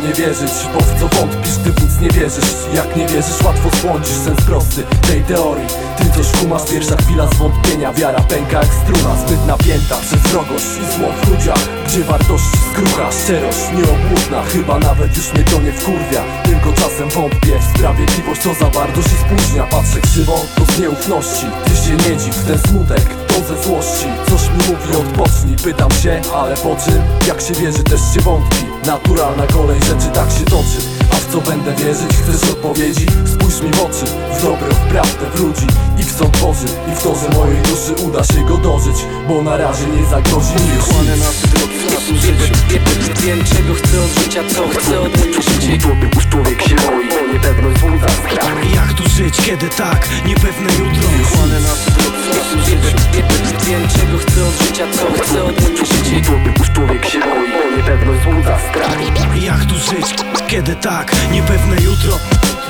nie wierzyć, bo w co wątpisz, gdy w nic nie wierzysz. Jak nie wierzysz, łatwo spłądzisz sens prosty tej teorii. Ty coś kumasz, pierwsza chwila zwątpienia. Wiara pęka jak struna, zbyt napięta przez wrogość i zło w ludziach, gdzie wartości skrucha, szczerość nieobłudna. Chyba nawet już mnie to nie wkurwia, tylko czasem wątpię w sprawiedliwość, co za wartość i spóźnia. Patrzę krzywo, to z nieufności. Ty się nie dziw, ten smutek to ze złości. Coś mi mówi, odpocznij, pytam się, ale po czym? Jak się wierzy, też się wątpi. Naturalna kolej rzeczy tak się toczy. A w co będę wierzyć? Chcesz odpowiedzi? Spójrz mi w oczy, w dobro, w prawdę, w ludzi i w sąd Boży. I w to, że mojej duszy uda się go dożyć, bo na razie nie zagrozi mi już nic. Wiem, czego chcę od życia, co chcę od mojego życia. Człowiek się boi, bo niepewność wzbudza strach. Jak tu żyć, kiedy tak, niepewne jutro? Wiem, czego chcę od życia, co chcę od mojego życia. Człowiek się boi, bo niepewność wzbudza strach. Jak tu żyć, kiedy tak, niepewne jutro?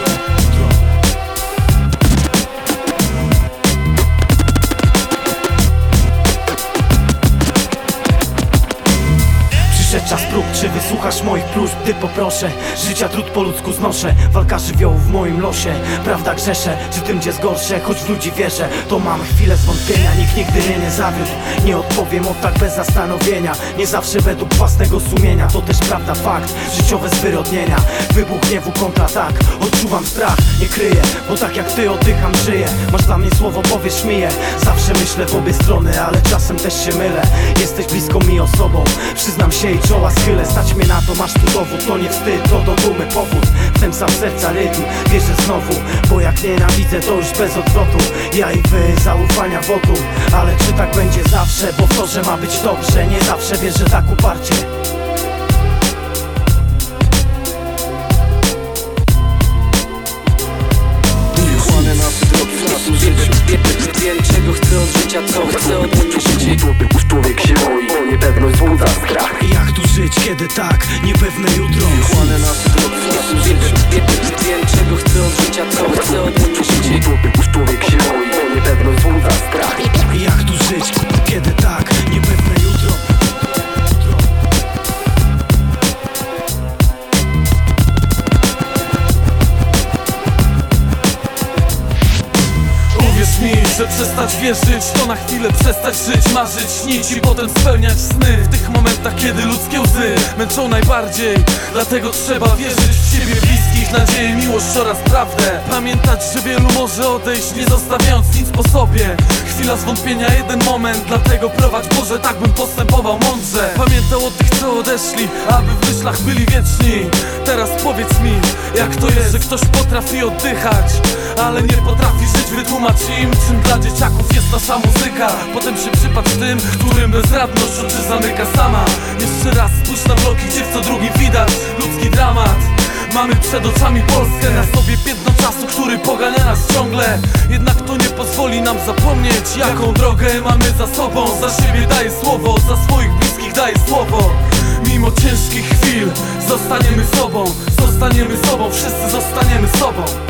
Przyszedł czas prób, czy wysłuchasz moich próśb? Ty poproszę, życia trud po ludzku znoszę. Walka żywiołów w moim losie, prawda grzeszę, czy tym gdzie zgorszę? Choć w ludzi wierzę, to mam chwilę zwątpienia. Nikt nigdy mnie nie zawiódł, nie odpowiem od tak bez zastanowienia. Nie zawsze według własnego sumienia, to też prawda, fakt, życiowe zwyrodnienia. Wybuch gniewu, kontratak, odczuwam strach, nie kryję, bo tak jak ty oddycham, żyję. Masz dla mnie słowo, powiesz mi je. Zawsze myślę w obie strony, ale czasem też się mylę. Jesteś bliską mi osobą, przyznam się i czoła schylę. Stać mnie na to, masz tu dowód, to nie wstyd, to do dumy powód. Wtem sam serca rytm, wierzę znowu, bo jak nienawidzę, to już bez odwrotu. Ja i wy, zaufania wotum, ale czy tak będzie zawsze? Bo w to, że ma być dobrze, nie zawsze wierzę tak uparcie. Wiem, czego chcę od życia, co chcę od mojego życia. Człowiek się boi, bo niepewność wzbudza strach. Jak tu żyć, kiedy tak, niepewne jutro? Wiem, czego chcę od życia, co chcę od mojego życia. Człowiek się boi, bo niepewność wzbudza strach. Jak tu żyć, kiedy tak, niepewne jutro? Uwierz mi, że przestać wierzyć to na chwilę przestać żyć, marzyć, śnić i potem spełniać sny. W tych momentach, kiedy ludzkie łzy męczą najbardziej, dlatego trzeba wierzyć w siebie, bliskich, nadzieję, miłość oraz prawdę. Pamiętać, że wielu może odejść, nie zostawiając nic po sobie. Chwila zwątpienia, jeden moment, dlatego prowadź Boże, tak bym postępował mądrze. Pamiętał o tych, co odeszli, aby w myślach byli wieczni. Teraz powiedz mi, jak to jest, że ktoś potrafi oddychać, ale nie potrafi żyć. Wytłumacz im, czym dla dzieciaków jest nasza muzyka. Potem się przypatrz tym, którym bezradność oczy zamyka sama. Jeszcze raz spójrz na vlogi, gdzie w co drugim widać ludzki dramat. Mamy przed oczami Polskę, na sobie piętno czasu, który pogania nas ciągle. Jednak to nie pozwoli nam zapomnieć, jaką drogę mamy za sobą. Za siebie daję słowo, za swoich bliskich daję słowo. Mimo ciężkich chwil zostaniemy sobą, wszyscy zostaniemy sobą.